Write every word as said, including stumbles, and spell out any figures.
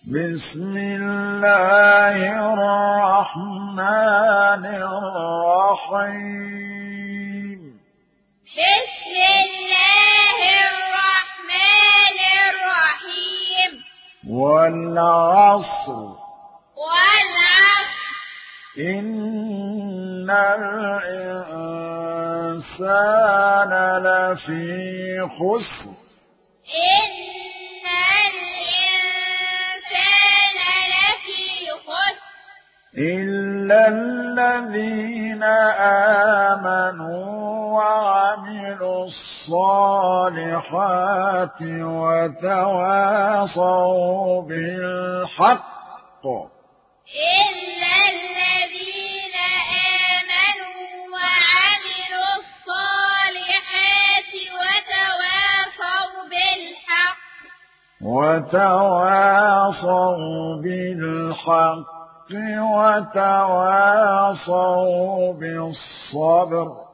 بسم الله الرحمن الرحيم بسم الله الرحمن الرحيم والعصر والعصر إن الإنسان لفي خسر إن الإنسان لفي خسر إلا الذين آمنوا وعملوا الصالحات وتواصوا بالحق إلا الذين آمنوا وعملوا الصالحات وتواصوا بالحق وتواصوا بالحق وتواصوا بالصبر